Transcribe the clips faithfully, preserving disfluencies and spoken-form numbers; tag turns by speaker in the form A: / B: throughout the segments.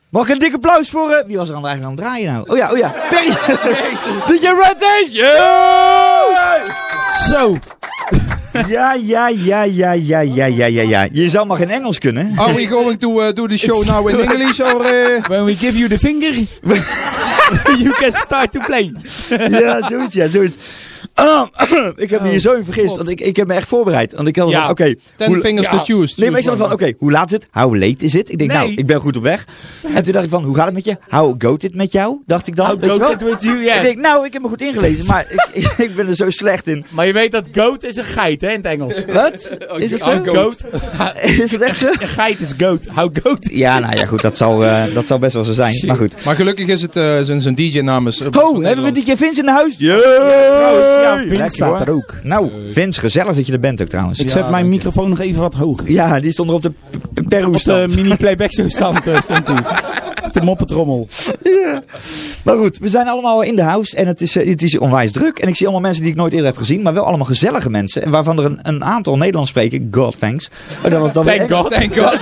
A: Mag ik een dik applaus voor... Uh, wie was er dan eigenlijk aan het draaien nou? Oh ja, oh ja. Perry. D J Reddish. Yeah!
B: Zo.
A: Ja, ja, ja, ja, ja, ja, ja, ja, ja. Je zou maar geen Engels kunnen.
C: Are we going to uh, do the show now in English or... Uh...
B: When we give you the finger, you can start to play.
A: Ja, zoiets, ja, zoiets. Um, ik heb me hier zo in vergist, want ik, ik heb me echt voorbereid. Want ik had
C: ja,
A: van, oké. Okay,
C: ten fingers ja. to choose.
A: Nee, maar ik zat van, oké, okay, hoe laat is het? How late is it? Ik denk, nee. nou, ik ben goed op weg. En toen dacht ik van, hoe gaat het met je? How goat it met jou? Dacht ik dan.
B: How goat it with you, yes.
A: Ik denk, nou, ik heb me goed ingelezen, maar ik, ik, ik ben er zo slecht in.
B: Maar je weet dat goat is een geit, hè, in het Engels.
A: Wat? Is het zo?
B: Goat.
A: Is het echt zo?
B: Een geit is goat. How goat.
A: Ja, nou ja, goed, dat zal, uh, dat zal best wel zo zijn. Shit. Maar goed.
C: Maar gelukkig is het uh, zijn D J namens. Uh,
A: oh, hebben we D J Vince in de huis?
B: Yeah. Ja, Vince Lekker, staat hoor. Er ook.
A: Nou, Vince, gezellig dat je er bent ook trouwens.
B: Ik zet ja, mijn microfoon nog even wat hoger.
A: Ja, die stond er op de Peru-stand.
B: Op de mini-playback stand uh, stond die. Op de moppetrommel.
A: Ja. Maar goed, we zijn allemaal in de house en het is, uh, het is onwijs druk. En ik zie allemaal mensen die ik nooit eerder heb gezien, maar wel allemaal gezellige mensen. En waarvan er een, een aantal Nederlands spreken. God thanks. Oh, dat was dan
B: Thank
A: weer
B: God. Thank God.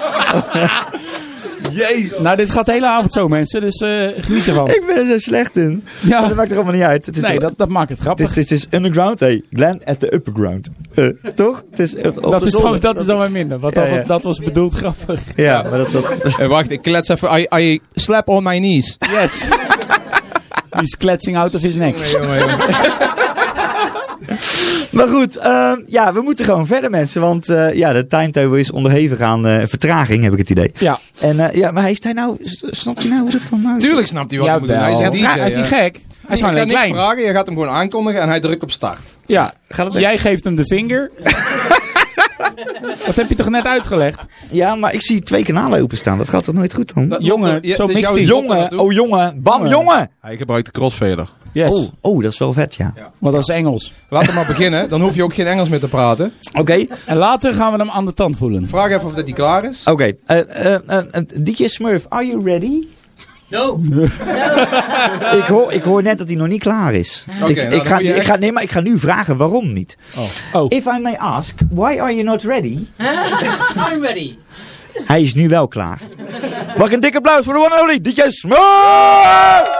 B: Jezus. Nou, dit gaat de hele avond zo, mensen. Dus uh, geniet ervan.
A: Ik ben er zo slecht in. Ja. Dat maakt er allemaal niet uit. Het is
B: nee,
A: zo,
B: dat, dat maakt het grappig.
A: Het is, het is underground. Hey, Glenn at the upperground. Uh, toch? Het is, uh,
B: dat, is dan, dat is dan weer minder. Want ja, dat, ja. Was, dat was bedoeld grappig.
A: Ja, maar dat... dat
C: hey, wacht, ik klets even. I, I slap on my knees.
B: Yes. He's clutching out of his neck. Jongen, jongen, jongen.
A: Maar goed, uh, ja, we moeten gewoon verder, mensen. Want uh, ja, de timetable is onderhevig aan uh, vertraging, heb ik het idee.
B: Ja.
A: En uh, ja, maar heeft hij nou, snapt hij nou hoe dat dan nou is?
C: Tuurlijk snapt hij wat
B: ja,
C: hij moet doen. Hij is een D J.
B: Hij is niet gek. Hij is gewoon alleen klein.
C: Je gaat niks vragen, je gaat hem gewoon aankondigen en hij drukt op start.
B: Ja, gaat het jij geeft hem de vinger. Dat heb je toch net uitgelegd?
A: Ja, maar ik zie twee kanalen openstaan. Dat gaat toch nooit goed dan?
B: Dat, jongen, ja, zo mixt hij.
A: Jongen, oh jongen, bam, jongen. jongen.
D: Hij gebruikt de crossfader.
A: Yes. Oh, oh, dat is wel vet, ja.
B: ja. Maar dat is Engels.
C: Laten we maar beginnen. Dan hoef je ook geen Engels meer te praten.
A: Oké. Okay.
B: En later gaan we hem aan de tand voelen.
C: Vraag even of dat hij klaar is.
A: Oké. Okay. Uh, uh, uh, D J Smurf, are you ready?
E: No. no.
A: ik, hoor, ik hoor net dat hij nog niet klaar is.
C: Okay,
A: ik,
C: nou,
A: ik, ga,
C: echt...
A: ik, ga, nee, maar ik ga nu vragen waarom niet.
B: Oh. Oh.
A: If I may ask, why are you not ready?
E: I'm ready.
A: Hij is nu wel klaar. Mag ik een dikke applaus voor de one and only D J Smurf!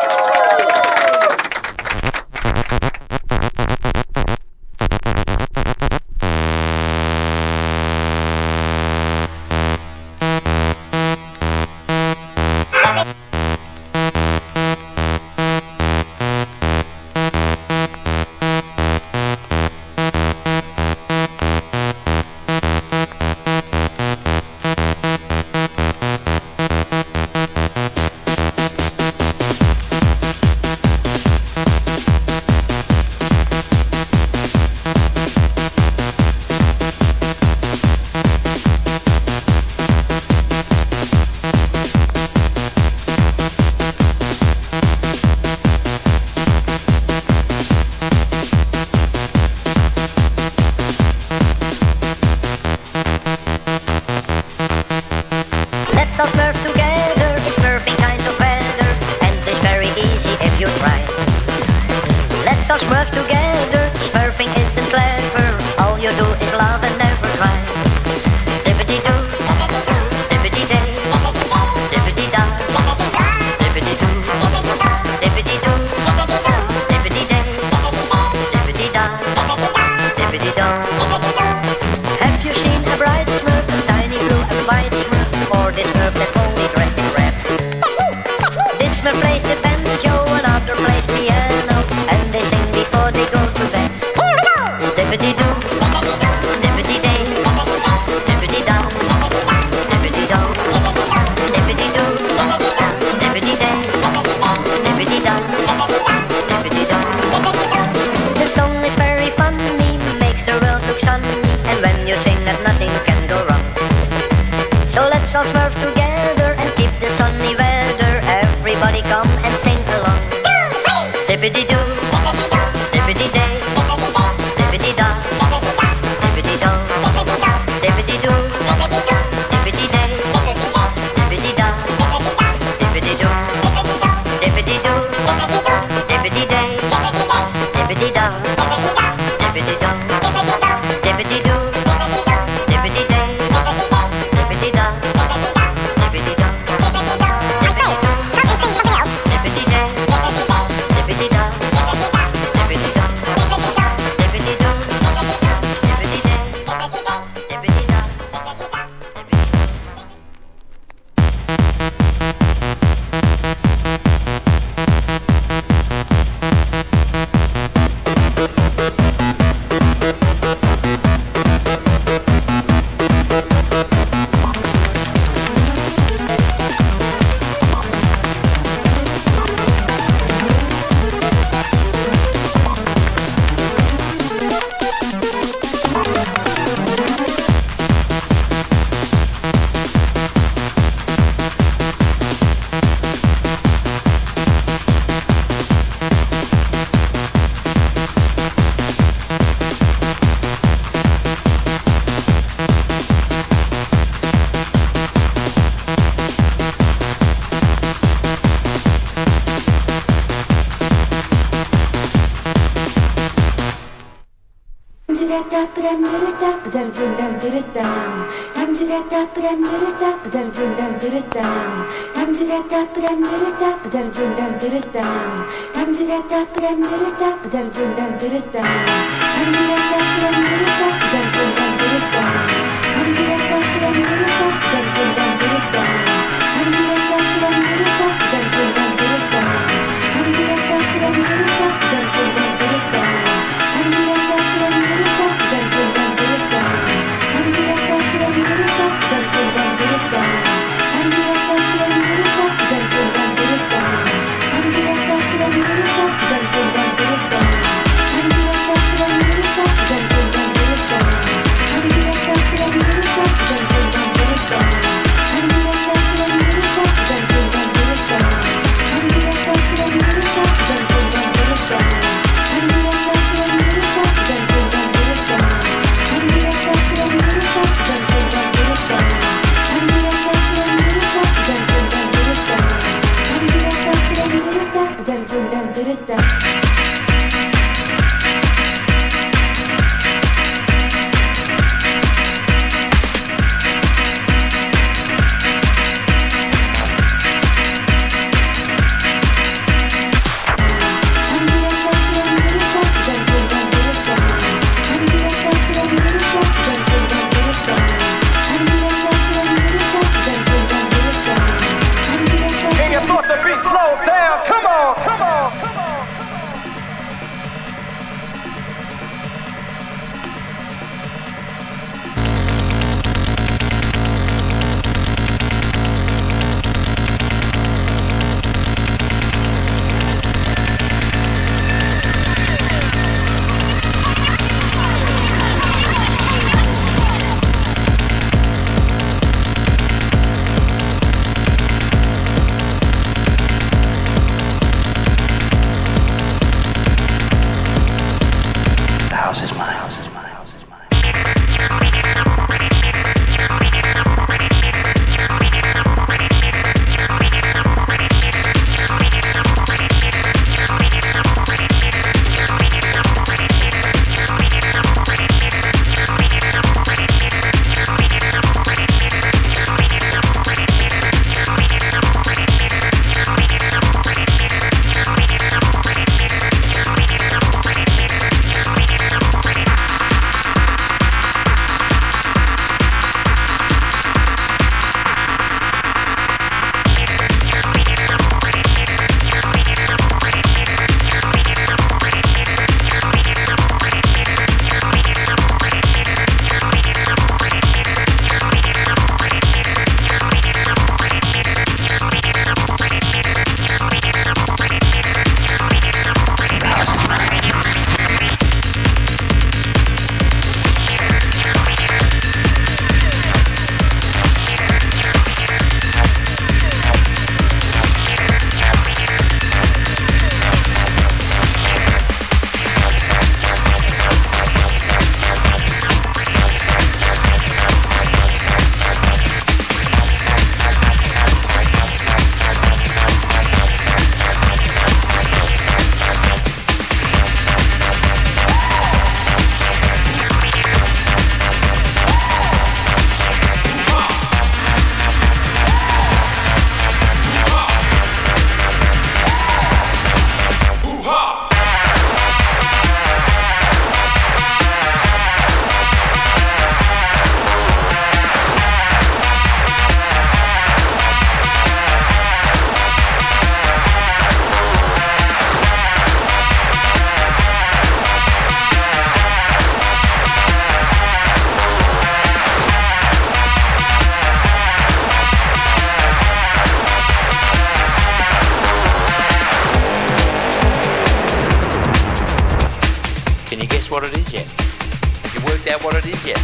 D: what it is yet? Have you worked out what it is yet?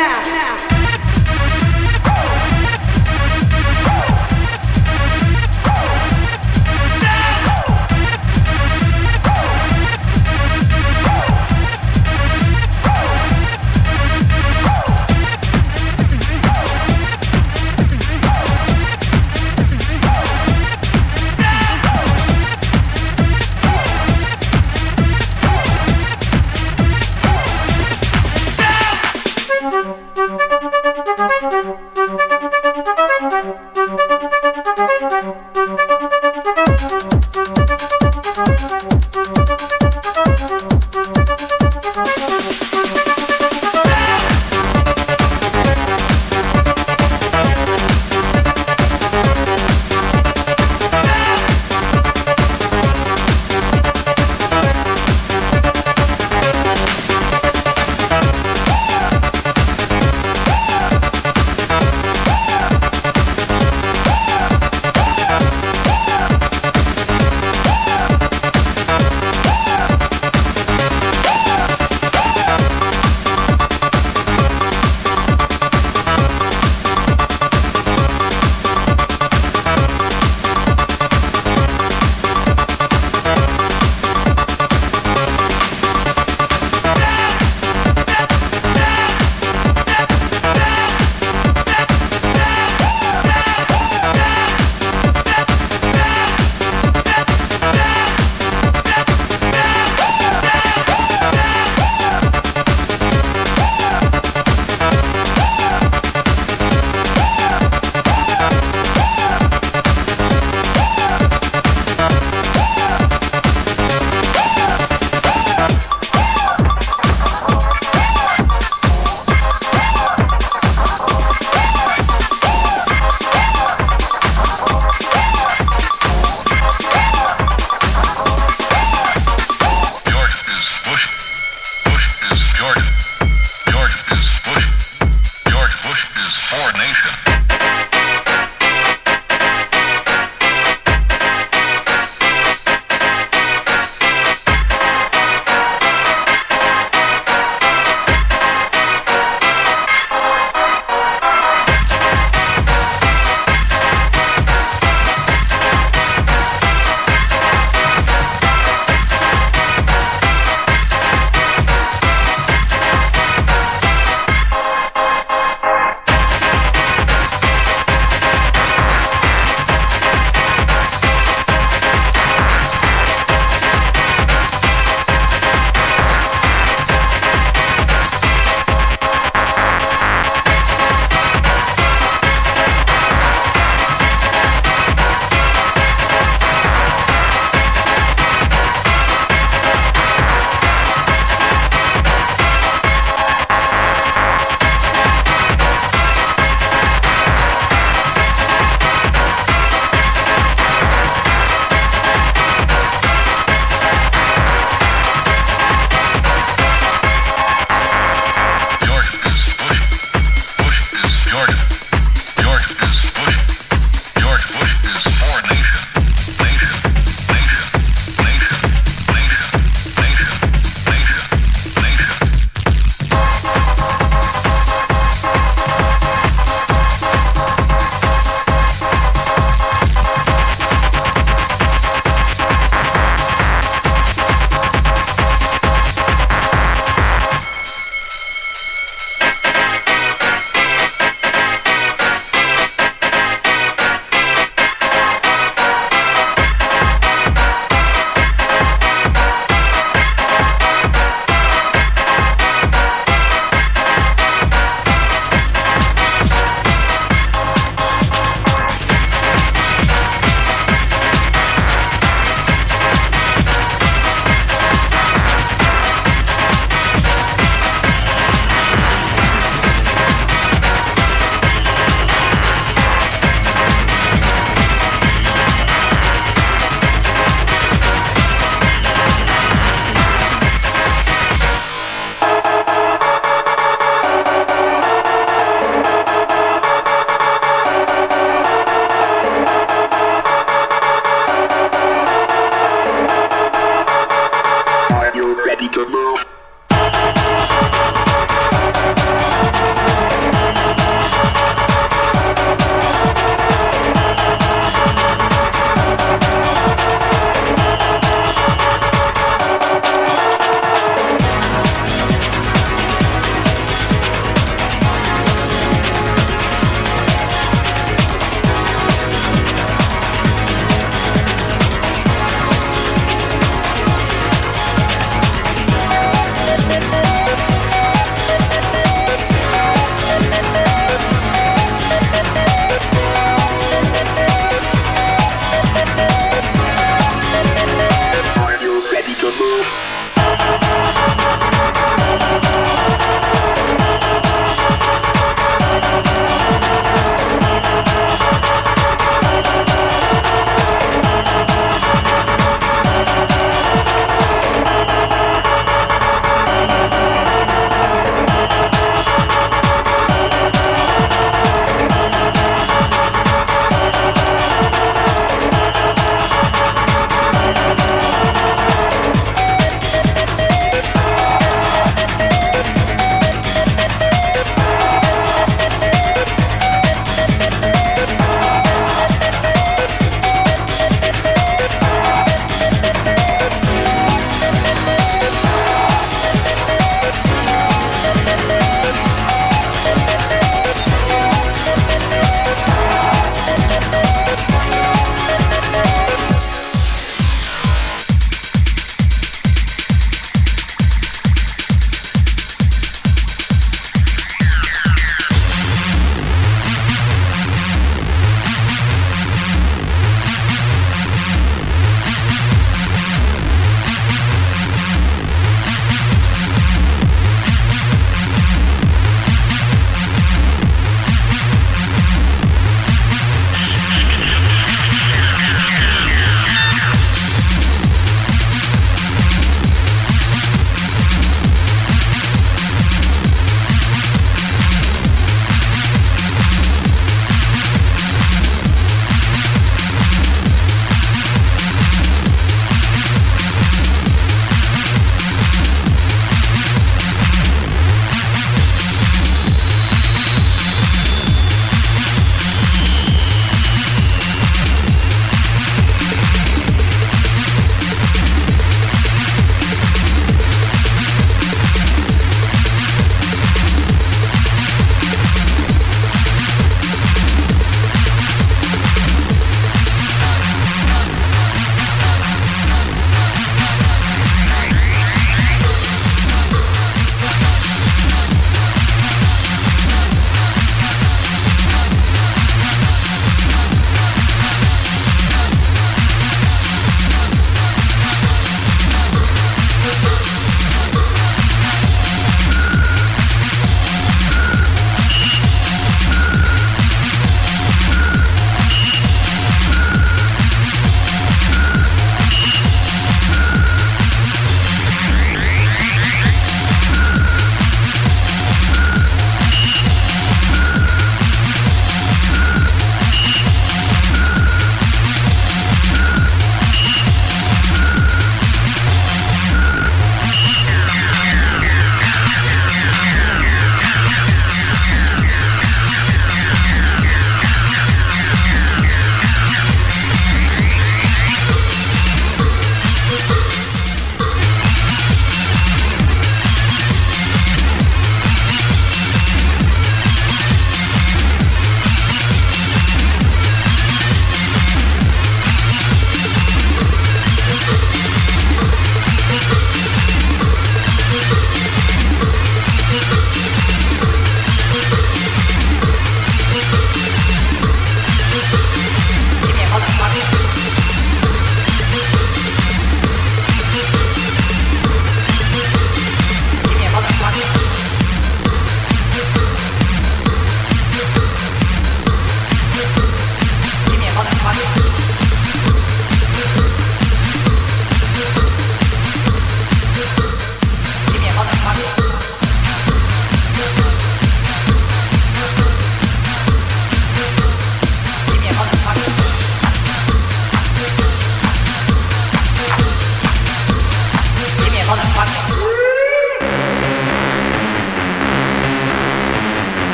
F: Down!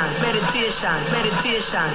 F: meditation, meditation.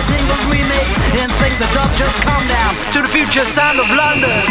G: the Tingles remix. In sync, the dub just calm down to the future sound of London.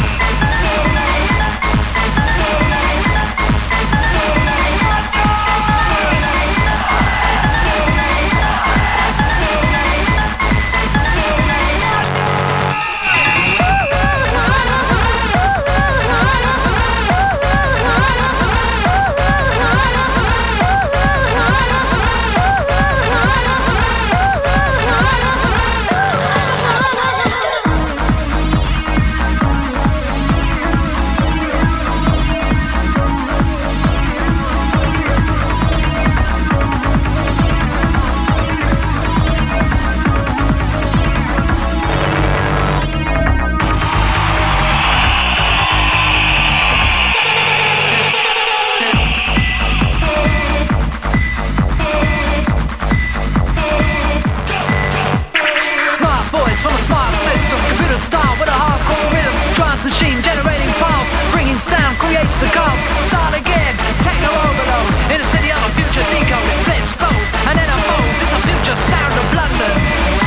G: Machine generating pulse, bringing sound, creates the cult. Start again, techno overload. In a city of a future decode, it flips, flows, and then unfolds. It's a future sound of London.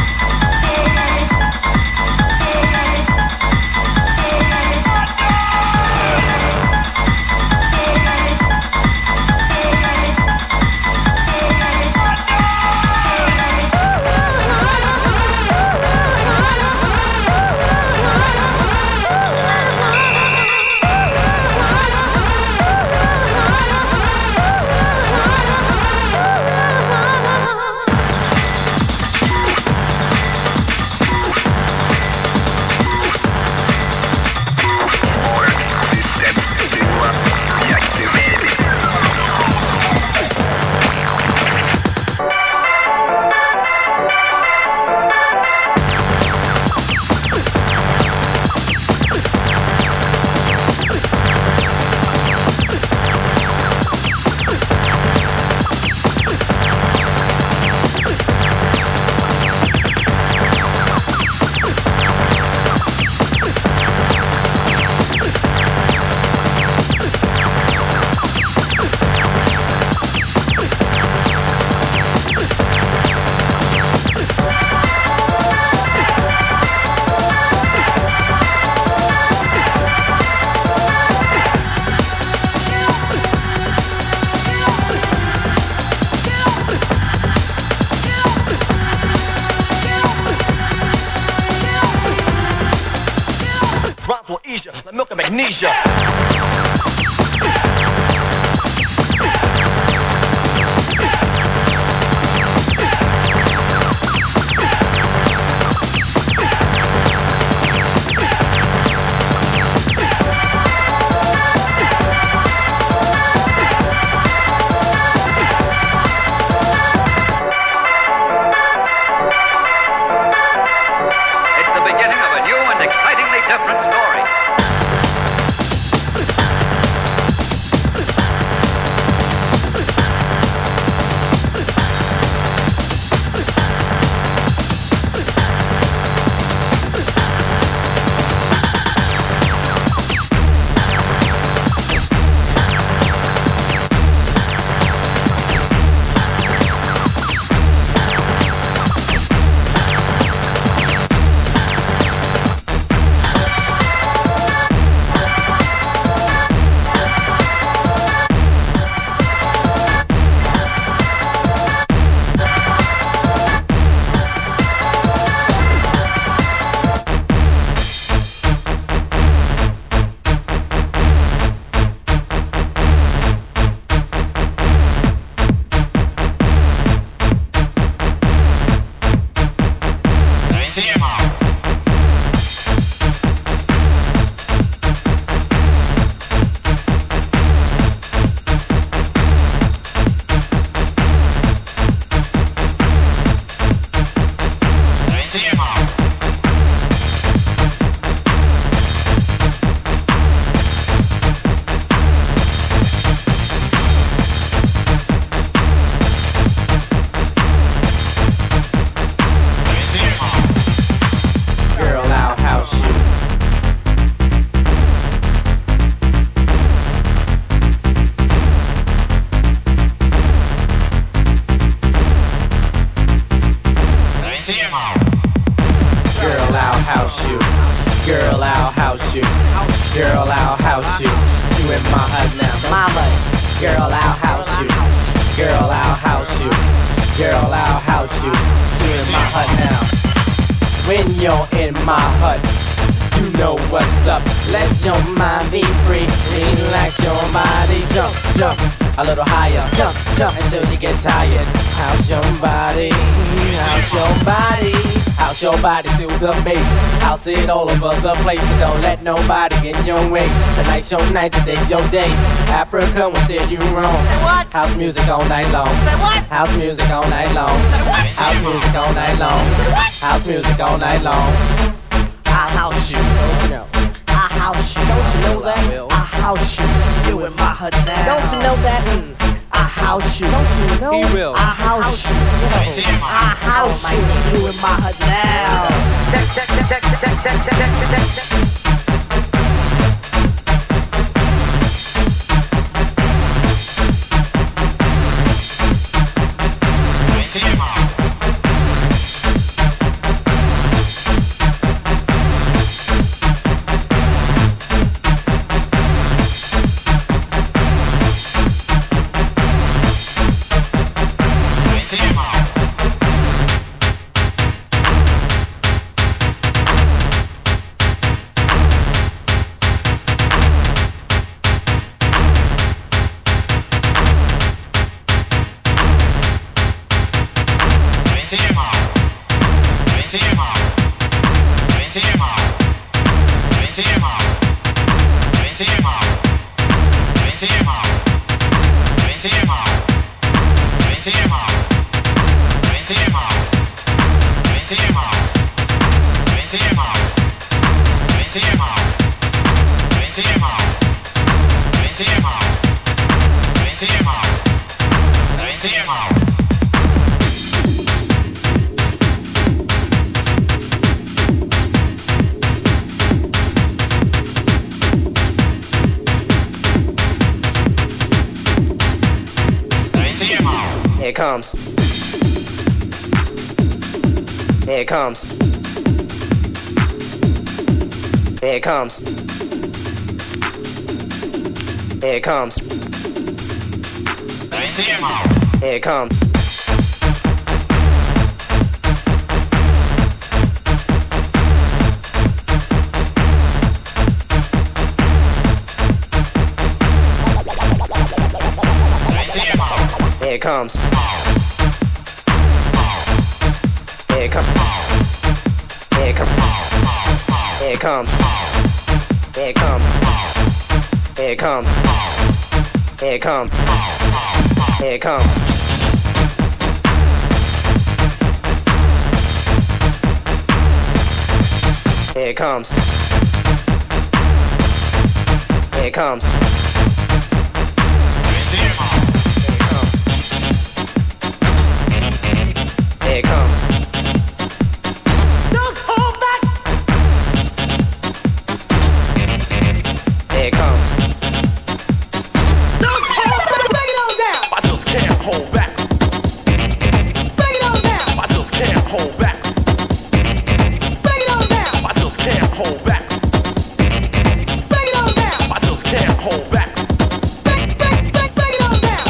H: Like milk and magnesia.
I: It's the beginning of a new and excitingly different story. house you. Girl, I'll house you. Girl, I'll house you. You in my hut now. My hut. Girl, I'll house you. Girl, I'll house you. Girl, I'll house you. You in my hut now. When you're in my hut, you know what's up. Let your mind be free. Relax your body. Jump, jump a little higher. Jump, jump until you get tired. House your body. House your body. House your body to the bass. House it all over the place. So don't let nobody in your way. Tonight's your night, today's your day. Africa will steer you wrong.
F: Say what?
I: House music all night long.
F: Say what?
I: House music all night long.
F: Say what?
I: House music all night long.
F: Say what?
I: House music all night long.
F: I house you.
I: Don't you know?
F: I house you.
I: Don't you know that?
F: I house you. You in my hut now.
I: Don't you know that?
F: I house you.
I: Don't you know?
B: He will.
F: I house you. I house you. You in my hut now.
G: Check, check, check, check, check, check, check, check, check, check.
I: Here it comes. Here it comes. Here it comes. Here it comes. Here it comes. Here it comes. Here it comes. Here it comes. Here it comes. Here it comes. Here it comes. Here it comes. Here it comes. Here it comes. Here it comes. Here it comes.
G: Don't hold back.
I: Here it comes.
G: Don't hold back. Bring it on down.
H: I just can't hold back.
G: Bring it on down.
H: I just can't hold back.
G: Bring it on down.
H: I just can't hold back.
G: Bring it on down.
H: I just can't hold back.
G: Bring, bring, bring, bring it on down.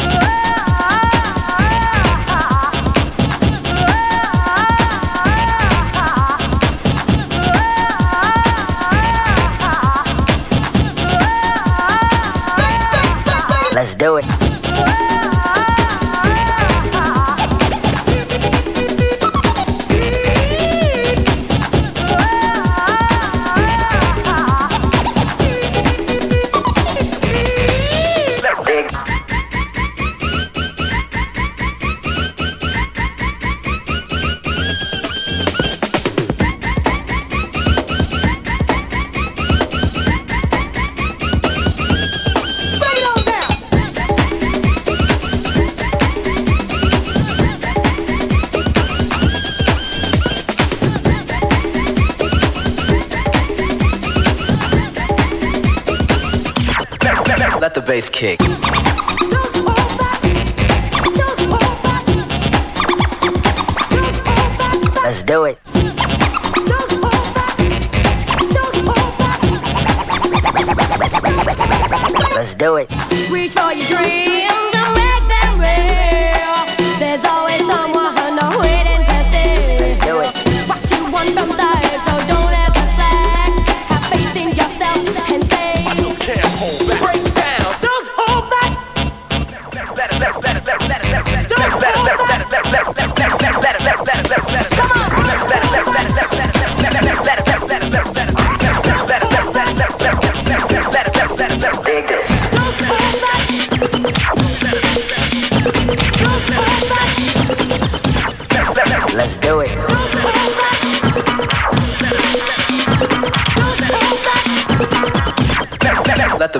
F: Let's do it.
G: Bring it on down.
H: Let the bass kick.
G: Don't hold back. Don't hold back. Don't hold back.
F: Let's do it.
G: Don't hold back.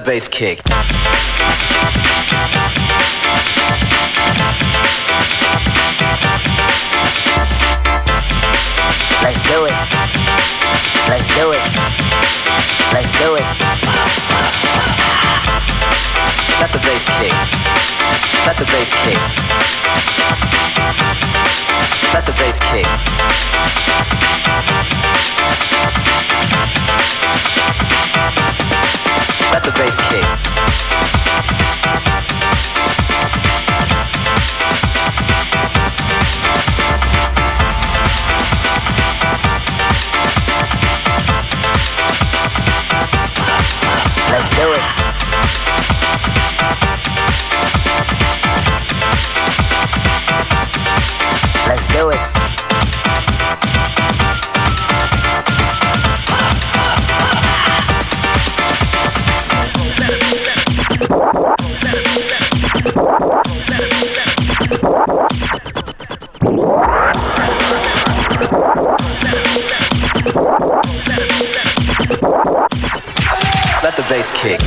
H: bass kick.
F: Let's do it. Let's do it. Let's do it.
H: Let the bass kick. Let the bass kick. Let the bass kick. Let the bass kick.
F: Let's do it. Let's do it.
H: Let the bass kick.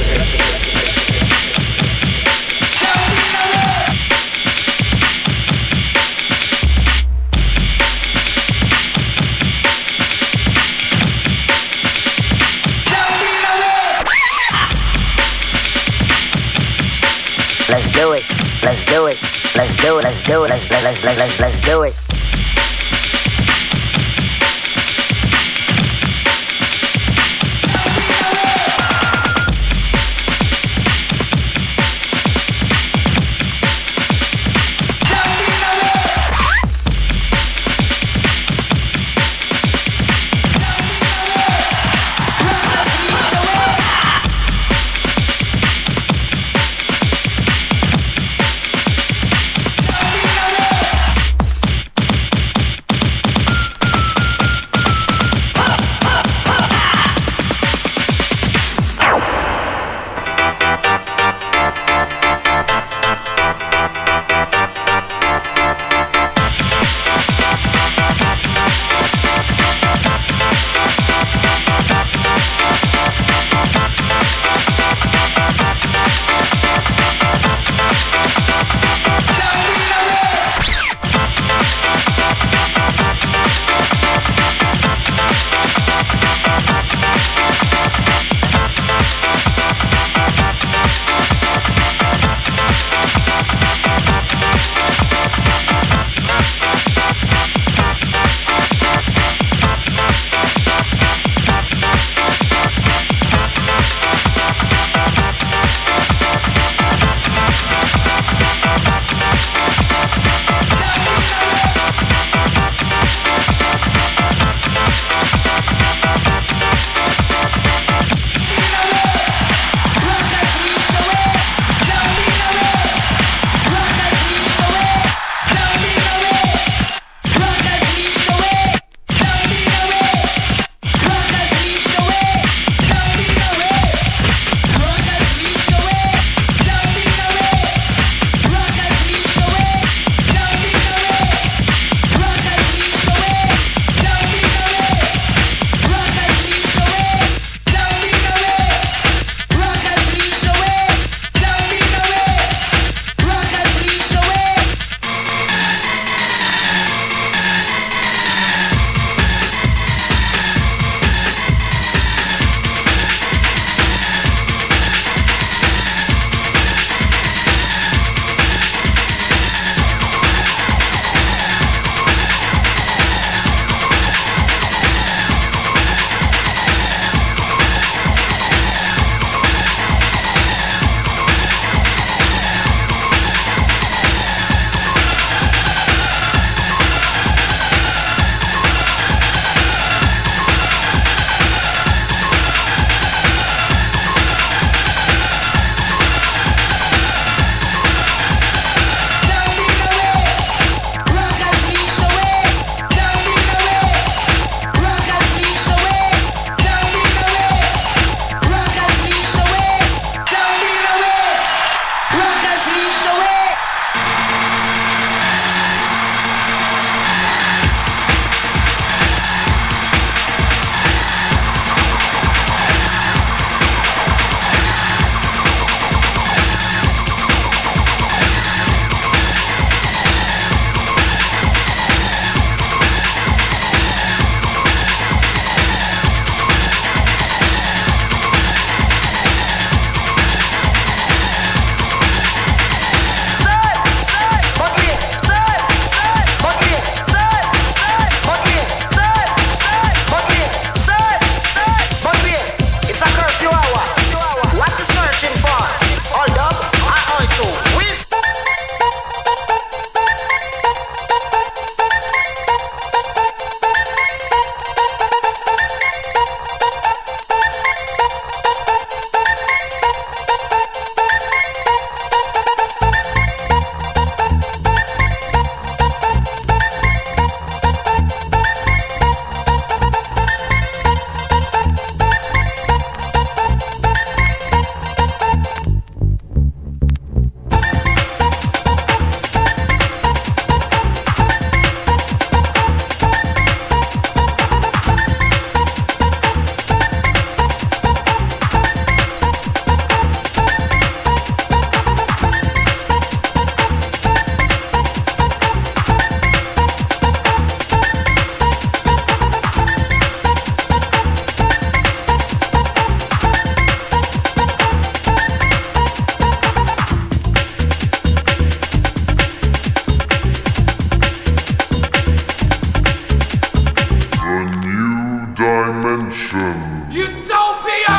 F: Let's do it. Let's do it. Let's do it. Let's do it. Let's let's let's let's let's do it.
J: dimension.
G: Utopia!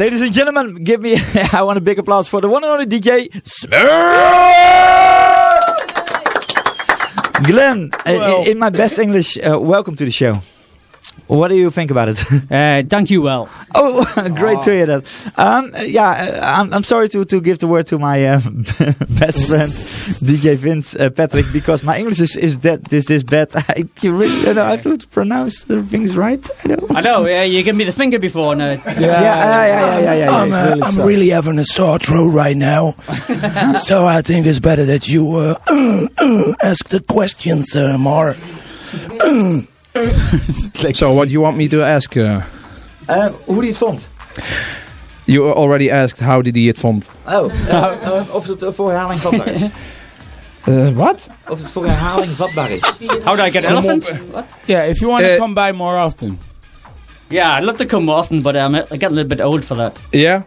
A: Ladies and gentlemen, give me, I want a big applause for the one and only D J, Smurf! Glenn,
B: Well.
A: uh, in my best English, uh, welcome to the show. What do you think about it?
E: Uh, thank you, well.
A: Oh, great to hear that. Um, yeah, uh, I'm, I'm sorry to, to give the word to my uh, best friend, D J Vince uh, Patrick, because my English is is that is this bad. I can really don't know how to pronounce the things right. I don't.
E: I know, uh, you gave me the finger before. And, uh,
A: Yeah, yeah, yeah, yeah, yeah. yeah,
J: I'm,
A: yeah.
J: uh,
B: really
J: I'm
B: sucks.
J: really having a sore throat right now. So I think it's better that you uh, uh, uh, ask the questions uh, more.
C: So what you want me to ask? Uh,
A: Uh, hoe die het vond?
C: you already asked how did he it vond.
A: Oh, uh, uh, of het uh, voor herhaling vatbaar is.
C: Uh, what?
A: Of het voor herhaling vatbaar is.
E: how do I get elephant? What?
B: Yeah, if you want to
C: Uh,
B: come by more often.
E: Yeah, I'd love to come more often, but um, I get a little bit old for that.
C: Yeah.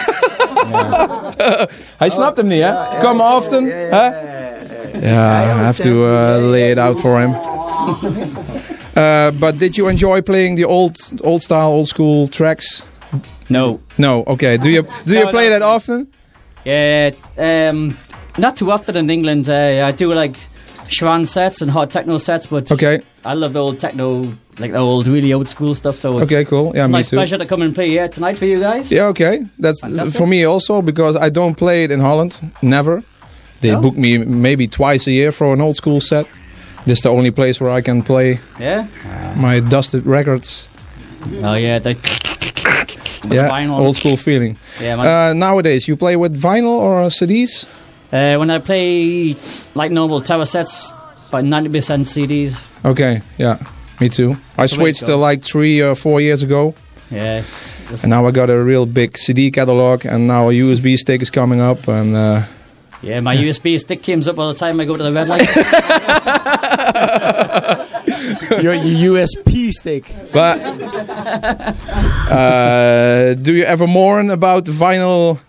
C: Hij snapt hem niet, hè? Come often, hè? Yeah, I have to uh, lay it out for him. Uh, but did you enjoy playing the old, old style, old school tracks?
E: No.
C: No. Okay. Do you do you
E: No,
C: play
E: no.
C: that often?
E: Yeah, um, not too often in England. Uh, I do like Schwan sets and hard techno sets, but
C: Okay.
E: I love the old techno, like the old, really old school stuff. So it's,
C: Okay. Cool. Yeah,
E: it's a
C: me
E: nice
C: too.
E: pleasure to come and play here tonight for you guys.
C: Yeah. Okay. That's
E: Fantastic.
C: for me also because I don't play it in Holland. Never. They
E: Oh.
C: book me maybe twice a year for an old school set. This is the only place where I can play
E: Yeah.
C: my dusted records.
E: Oh yeah, the
C: Yeah,
E: vinyl.
C: old school feeling.
E: Yeah, man.
C: Uh, nowadays, you play with vinyl or C Ds?
E: uh, when I play like normal tower sets, about ninety percent C Ds.
C: Okay, yeah, me too. I
E: the way it
C: switched uh,
E: goes.
C: like three or four years ago,
E: Yeah.
C: and now I got a real big C D catalog, and now a U S B stick is coming up, and uh,
E: Yeah, my U S B stick comes up all the time I go to the red light.
B: Your, your U S P stick.
C: but uh, do you ever mourn about vinyl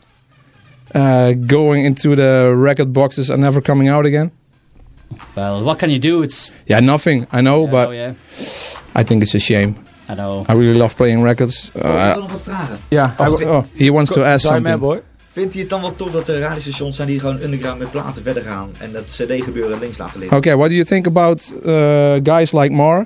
C: uh, going into the record boxes and never coming out again?
E: Well, what can you do? It's
C: Yeah, nothing. I know,
E: yeah,
C: but
E: oh, yeah,
C: I think it's a shame.
E: I know.
C: I really love playing records.
A: Ik
C: Uh,
A: wil nog wat vragen.
C: yeah, I, oh, he wants to ask
B: Sorry, man,
C: something.
B: boy.
A: Vindt hij het dan wel tof dat er radiostations zijn die gewoon underground met platen verder gaan en dat C D gebeuren links laten liggen?
C: Okay, what do you think about uh, guys like Mar,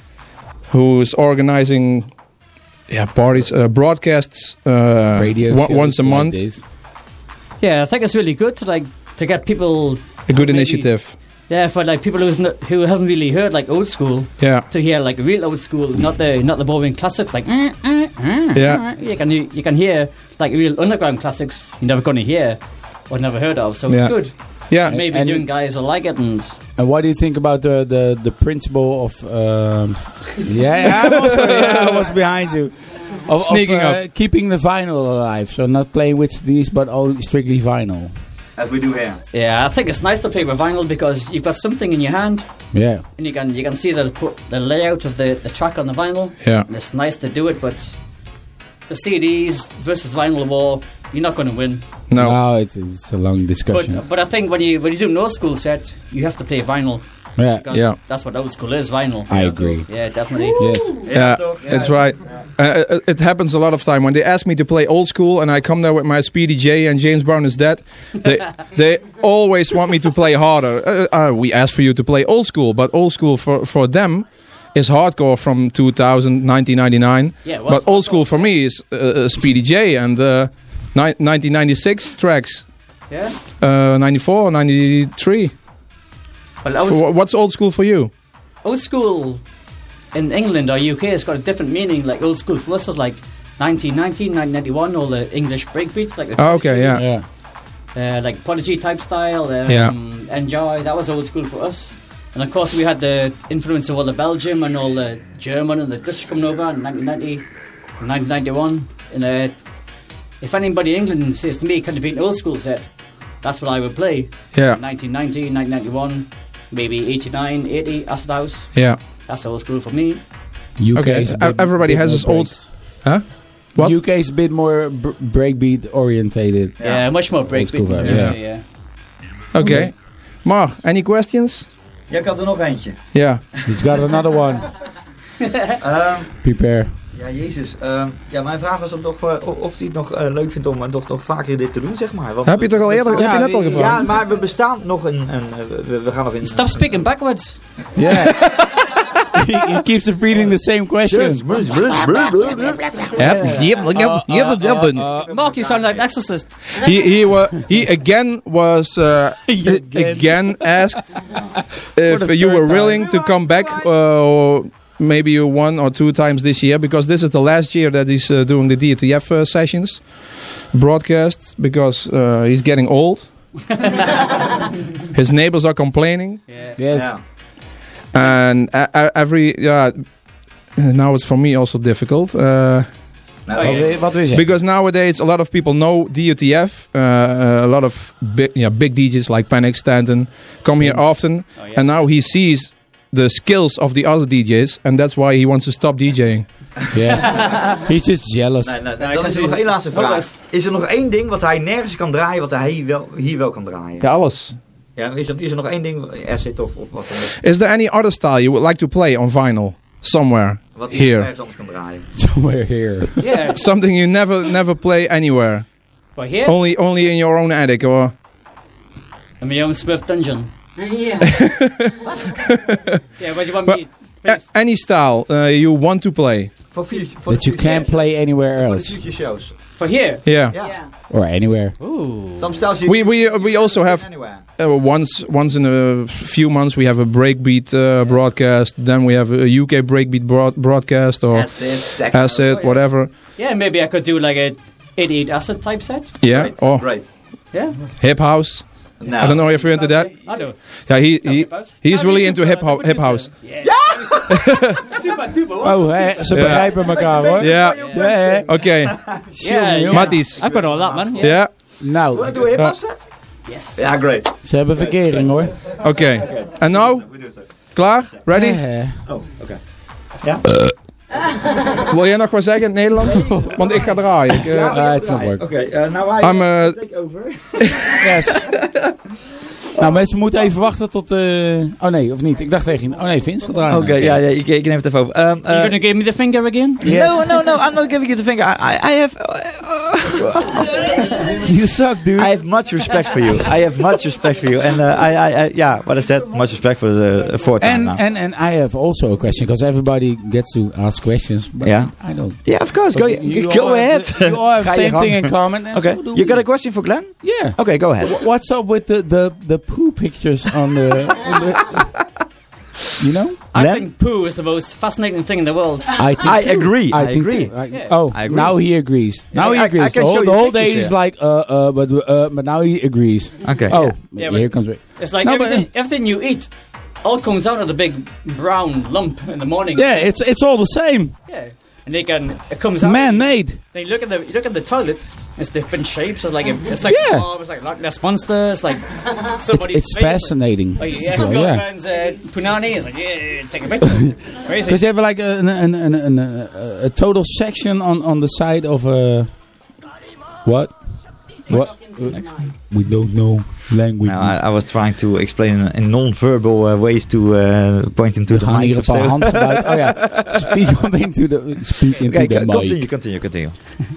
C: who's organizing, yeah, parties, uh, broadcasts, uh,
B: Radio
C: on-
B: shows
C: once a
B: like
C: month?
B: this.
E: Yeah, I think it's really good to like to get people.
C: A good
E: maybe-
C: initiative.
E: Yeah, for like people who's not, who haven't really heard like old school
C: Yeah,
E: to hear like real old school, not the not the boring classics like. Mm, mm, mm,
C: Yeah.
E: mm. You can you, you can hear like real underground classics you're never going to hear or never heard of. So
C: Yeah.
E: it's good.
C: yeah.
E: And maybe
B: and-
E: doing guys will like it and.
B: And what do you think about the the, the principle of? Um, yeah, yeah, I'm also, yeah, I was behind you. Of,
C: Sneaking
B: of, uh,
C: up.
B: keeping the vinyl alive, so not playing with these, but only strictly vinyl.
A: As we do here.
E: Yeah, I think it's nice to play with vinyl because you've got something in your hand
B: Yeah,
E: and you can you can see the the layout of the, the track on the vinyl.
C: Yeah.
E: And it's nice to do it, but the C Ds versus vinyl war, you're not going to win.
C: No.
B: no, it's, it's a long discussion.
E: But but I think when you when you do an old school set, you have to play vinyl
B: yeah,
E: because
C: Yeah.
E: that's what old school is, vinyl.
B: I agree.
E: Yeah, definitely.
B: Yes,
C: Yeah,
A: toch? Ja,
C: that's
A: ja.
C: right. Uh, it happens a lot of time when they ask me to play old school, and I come there with my Speedy J and James Brown is Dead. They they always want me to play harder. Uh, uh, we ask for you to play old school, but old school for for them is hardcore from two thousand, nineteen ninety-nine.
E: Yeah, what's
C: but old
E: hardcore?
C: school for me is uh, uh, Speedy J and uh, ni- nineteen ninety-six tracks.
E: Yeah.
C: Uh, ninety-four, ninety-three.
E: Well, old,
C: For, what's old school for you?
E: old school in England or U K has got a different meaning. Like old school for us is like nineteen ninety, nineteen ninety-one, all the English breakbeats, like the
C: Oh, okay,
E: Prodigy,
C: yeah.
B: yeah.
E: uh, like Prodigy type style. Um,
C: Yeah.
E: Enjoy, that was old school for us. And of course, we had the influence of all the Belgium and all the German and the Dutch coming over in nineteen ninety, nineteen ninety-one. And uh, if anybody in England says to me, "Can it be an old school set?" That's what I would play.
C: Yeah,
E: nineteen ninety, nineteen ninety-one, maybe eighty-nine, eighty, Acid House.
C: yeah.
E: That's old school for me.
B: U K
C: Okay,
B: is a
C: uh,
B: bit-
C: everybody
B: bit
C: has
B: more
C: his old-
B: breaks.
C: Huh? What?
B: U K is a bit more br- breakbeat orientated.
E: Yeah, much more breakbeat.
B: school vibe,
E: Yeah,
C: yeah.
E: yeah.
C: Okay. Mar, any questions?
A: Ja, ik had er nog eentje.
C: Yeah.
B: He's got another one.
A: Um,
B: Prepare.
A: ja, Ja, jezus. Uh, ja, mijn vraag was dan toch uh, of hij het nog uh, leuk vindt om uh, toch, toch vaker dit te doen, zeg maar. Want
C: heb je toch al eerder, ja, heb je net al gevraagd?
A: Ja, maar we bestaan nog een, een we, we gaan nog in...
E: Stop speaking backwards.
B: Yeah. he, he keeps repeating the same question.
E: Mark, you sound like an exorcist.
C: He he wa- he again was uh, again. again asked if you were willing to come back. Uh, maybe one or two times this year, because this is the last year that he's uh, doing the D T F uh, sessions broadcasts, because uh, he's getting old. His neighbors are complaining.
E: Yeah.
B: Yes.
A: Yeah.
C: And uh, uh, every yeah, now it's for me also difficult. Uh,
A: Nou,
B: Wat wil- Wat wil je?
C: Because nowadays a lot of people know D U T F. Uh, uh, a lot of big, yeah, big D Js like Panic Stanton come here often,
E: Oh, yes.
C: and now he sees the skills of the other D Js, and that's why he wants to stop DJing.
B: Yes. He's just jealous.
A: Nee, nee,
E: Ja, ik
A: dan
E: kan
A: is er
E: zien.
A: nog één laatste
E: Wat
A: vraag.
E: was-
A: Is er nog één ding wat hij nergens kan draaien, wat hij hier wel, hier wel kan draaien?
C: Ja, alles.
A: Ja, is, er, is er nog één ding, acid of, of wat dan ook,
C: Is there any other style you would like to play on vinyl somewhere
A: wat hij
C: here?
A: ergens anders kan draaien?
B: Somewhere here.
E: Yeah.
C: Something you never never play anywhere.
E: But here,
C: Only only in your own attic or
E: in my own Smith dungeon.
K: Yeah.
E: Yeah, what do you want
C: But-
E: me?
C: a-
E: Please.
C: any style uh, you want to play.
A: For future, for
B: That
A: the
B: you
A: future-
B: can't play anywhere
A: For the
B: else.
A: future shows.
E: For here.
C: Yeah.
A: Yeah.
K: Yeah.
B: Or anywhere.
E: Ooh.
A: Some styles you
C: We we we also have
A: anywhere.
C: uh, once once in a few months we have a breakbeat uh, broadcast. Then we have a U K breakbeat broad- broadcast or
A: Acid, techno.
C: acid, whatever.
E: Yeah, maybe I could do like a eighty-eight acid type set.
C: Yeah,
A: Great,
C: or
A: great.
E: Yeah.
C: hip house.
A: No.
C: I don't know if you're into that.
E: I do.
C: Yeah, he
E: No,
C: he
E: hip house.
C: he's
E: Ah,
C: really
E: you
C: into
E: do,
C: hip
E: uh,
C: hou-
E: the
C: hip
E: producer.
C: house.
E: Yeah. Super duper. What?
B: Oh, hè, ze
C: Ja.
B: begrijpen elkaar hoor.
C: Yeah.
B: Ja, hè.
C: Okay.
E: Yeah, yeah.
C: Matties.
E: I've got all that, man. Yeah.
C: Yeah.
B: Nou,
A: What, do we hip hop set?
E: Yes.
A: Ja, great.
B: ze hebben verkering hoor.
C: Okay. And now,
A: We do so.
C: klaar? Ready?
B: Hè.
A: Oh, oké. Ja?
C: Wil jij nog wat zeggen in het Nederlands? Want ik ga draaien. Ik, uh,
A: Ja,
B: Ah,
A: we
B: it's not
A: gaan
B: work.
A: Oké, eh, nou hij
C: I'm, uh,
A: take over.
B: Yes. Nou, mensen moeten even wachten tot... eh oh nee, of niet? Ik dacht tegen je. Oh nee, Vince gaat draaien.
A: Oké, ja, ja, ik, ik neem het even over. Um,
E: You
A: uh,
E: gonna give me the finger again?
B: Yes.
A: No, no, no, I'm not giving you the finger. I, I, I have...
B: You suck, dude.
A: I have much respect for you. I have much respect for you. And uh, I, I, I, yeah, what I said, much respect for the fourth time
B: And,
A: now.
B: and and I have also a question, because everybody gets to ask questions. But
A: Yeah.
B: I don't.
A: Yeah, of course. Go,
B: You
A: go
B: all have
A: ahead.
B: the- you all have
A: Ga je
B: same
A: gang.
B: thing in common. and
A: Okay,
B: so do
A: you got
B: we.
A: a question for Glenn?
B: Yeah.
A: Okay, go ahead.
B: Wh- What's up with the, the, the poo pictures on the, on the... You know?
E: I
A: Len?
E: think poo is the most fascinating thing in the world.
B: I, think
A: I
B: too.
A: agree, I
B: think
A: agree.
B: too. I-
E: Yeah.
B: Oh,
A: I agree.
B: now he agrees. Now
A: I-
B: he
A: I-
B: agrees.
A: I can
B: the whole,
A: show you
B: the whole
A: pictures
B: day he's
A: here.
B: like, uh, uh, but, uh, but now he agrees.
A: Okay.
B: Oh,
E: Yeah,
B: here
E: but-
B: comes it.
E: It's like
B: No, but-
E: everything, everything you eat all comes out of the big brown lump in the morning.
B: Yeah, it's it's all the same.
E: Yeah. And they can, it comes out.
B: Man-made.
E: Then you look at the you look at the toilet. It's different shapes. It's like a, it's like
B: Yeah.
E: oh, it's like Loch Ness monster. It's like
B: It's,
E: somebody's
B: it's
E: face.
B: fascinating.
E: Like, oh, your
B: So, yeah.
E: ex-girlfriend's uh, punani. It's like yeah, take a picture. Crazy.
B: Because you have like an, an, an, an, a, a total section on, on the side of a... What? What? We don't know language.
A: Now, I, I was trying to explain in, in non-verbal uh, ways to uh, point into
B: We
A: the
B: gaan
A: mic.
B: hier een
A: of
B: paar
A: so.
B: handgebruiken. Oh ja, speak up into the, speak into
A: Okay,
B: the
A: co-
B: mic.
A: continue, continue, continue.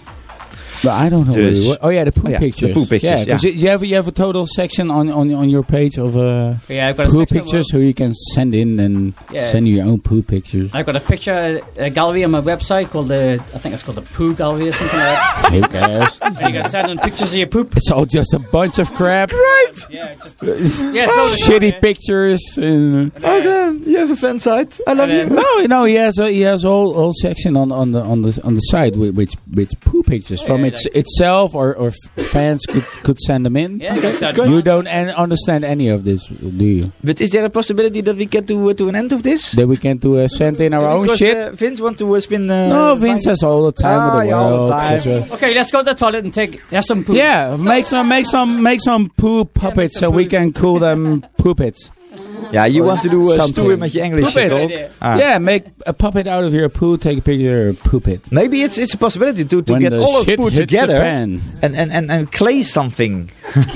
B: But I don't know.
A: Dus-
B: really what- oh yeah, the poo
A: Oh yeah, the
B: pictures.
A: poo pictures,
B: Yeah, because
A: yeah.
B: you, you have you have a total section on on, on your page of uh,
E: Yeah, I've got a
B: poo
E: section
B: pictures, so you can send in and
E: Yeah.
B: send your own poo pictures.
E: I've got a picture a gallery on my website called the I think it's called the Poo Gallery or something like that.
B: Who cares?
E: And you can send in pictures of your poop.
B: It's all just a bunch of crap.
A: Right!
E: Yeah, just yeah, it's all the
B: Shitty
E: yeah.
B: pictures. And, uh,
A: Oh, Glenn, you have a fan site. I love
E: And,
A: you.
E: uh,
B: no, no, he has a he has a whole, whole section on, on the on the on the side with with, with poo pictures from
E: Yeah,
B: its,
E: like-
B: itself, or, or fans could could send them in.
E: Yeah, you can send
B: You don't an- understand any of this, do you?
A: But is there a possibility that we get to uh, to an end of this?
B: That we can to uh, send in our own
A: Because
B: shit.
A: Uh, Vince want to uh, spin. Uh,
B: No, Vince has all the time
A: Ah,
B: with the
A: yeah, all the
B: world.
A: time.
B: 'cause, uh,
E: Okay, let's go to the toilet and take have some poop.
B: yeah, make some, make some, make some poo puppets,
E: some
B: so we
E: poos.
B: can call them puppets.
A: Yeah, you want to do uh,
B: Something.
A: stoer met je English,
E: Puppet.
A: toch?
E: Yeah.
A: Ah.
B: Yeah, make a puppet out of your poo. Take a picture of poop it.
A: Maybe it's it's a possibility to, to
B: When
A: get
B: the
A: all of
B: shit
A: poo
B: hits the
A: together
B: fan.
A: and, and, and, and clay something.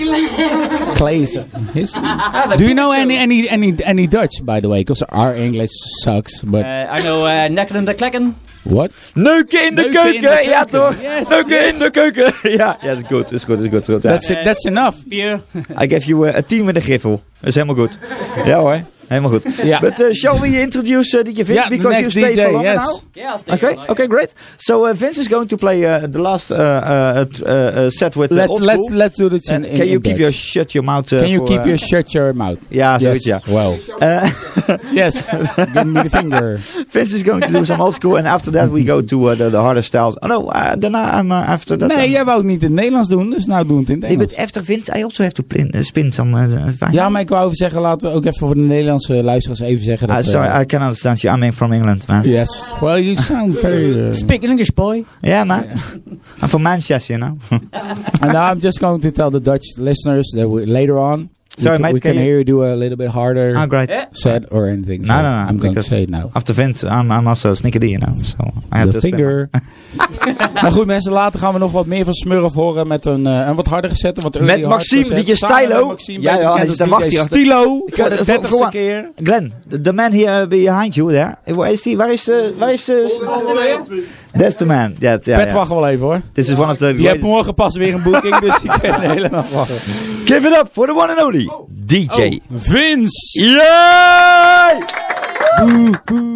B: Clay. so- his-
E: Ah, the
B: Do you
E: poop
B: know
E: show.
B: any any any any Dutch, by the way? Because our English sucks. But
E: Uh, I know uh, Nekken and the Klekken.
B: What?
A: Neuken in de
B: Neuken
A: keuken,
B: in de
A: ja
B: keuken.
A: toch?
B: Yes,
A: Neuken
B: yes.
A: in de keuken. Ja, ja, dat is goed, dat is goed, dat is goed. goed ja.
B: That's, it, that's enough.
E: Beer.
A: I gave you a, a team with a griffel. Dat is helemaal goed. Ja hoor, helemaal goed.
B: Yeah.
A: But uh, shall we introduce uh, D J Vince?
B: Yeah,
A: because you
B: next
A: stayed
B: D J,
A: for longer
B: yes.
A: now?
E: Yeah, I'll stay
A: Okay,
E: all night,
A: okay,
E: yeah.
A: great. So uh, Vince is going to play uh, the last uh, uh, uh, uh, set with uh,
B: Let's,
A: Old
B: let's,
A: School.
B: let's do this in,
A: And
B: in
A: can you
B: in
A: keep
B: Dutch.
A: your shut your mouth? Uh,
B: Can you
A: for,
B: keep
A: uh,
B: your shut your mouth?
A: Ja,
B: Yes,
A: zoiets, ja.
B: well.
A: Uh,
B: Yes, give me the finger.
A: Vince is going to do some Old School, and after that we go to uh, the, the harder styles. Oh no, uh, daarna I'm uh, after that.
B: Nee,
A: um,
B: jij wou het niet in het Nederlands doen, dus nou doen we het in het
A: Nee,
B: Engels.
A: but after Vince, I also have to plin, uh, spin some. Uh, fine.
B: Ja, maar ik wou even zeggen, laten we ook even voor de Nederlandse luisteraars even zeggen dat...
A: Uh, sorry,
B: uh,
A: I can understand you. I'm from England, man.
B: Yes. Well, you sound very... Uh,
E: Speak English, boy.
A: Yeah, man. I'm from Manchester, you know.
B: and now I'm just going to tell the Dutch listeners that we, later on...
A: Sorry,
B: we,
A: mate,
B: we
A: can
B: can
A: you-
B: hear you do a little bit harder
A: Oh, great.
E: Yeah.
B: set or anything.
A: No,
B: So
A: no, no.
B: I'm going to
A: because
B: say it now.
A: After Vince, I'm, I'm also snickedy, you know. So I have
B: The
A: to
B: finger. Nou goed mensen, later gaan we nog wat meer van Smurf horen met een, uh, een wat hardere set. Een wat early
A: Met Maxime,
B: hardcore set.
A: D J
B: Samen
A: Stylo.
B: met Maxime,
A: Ja,
B: beter
A: ja,
B: bekend
A: hij
B: als
A: zit te wachten
B: D J
A: hierachter.
B: Stilo,
A: Ik
B: voor
A: ga-
B: de
A: voor-
B: dertigste
A: voor-
B: keer.
A: Glenn, the, the man here behind you there. Waar is die? Waar is de... Waar is de... That's the man. Yeah, yeah,
B: Pet,
A: yeah.
B: wacht wel even hoor.
A: This is one of the
B: Die hebt
A: greatest...
B: morgen pas weer een boeking, dus die kan de hele nacht wachten.
A: Give it up for the one and only D J
B: Vince!
A: Yay!
B: Boe, boe.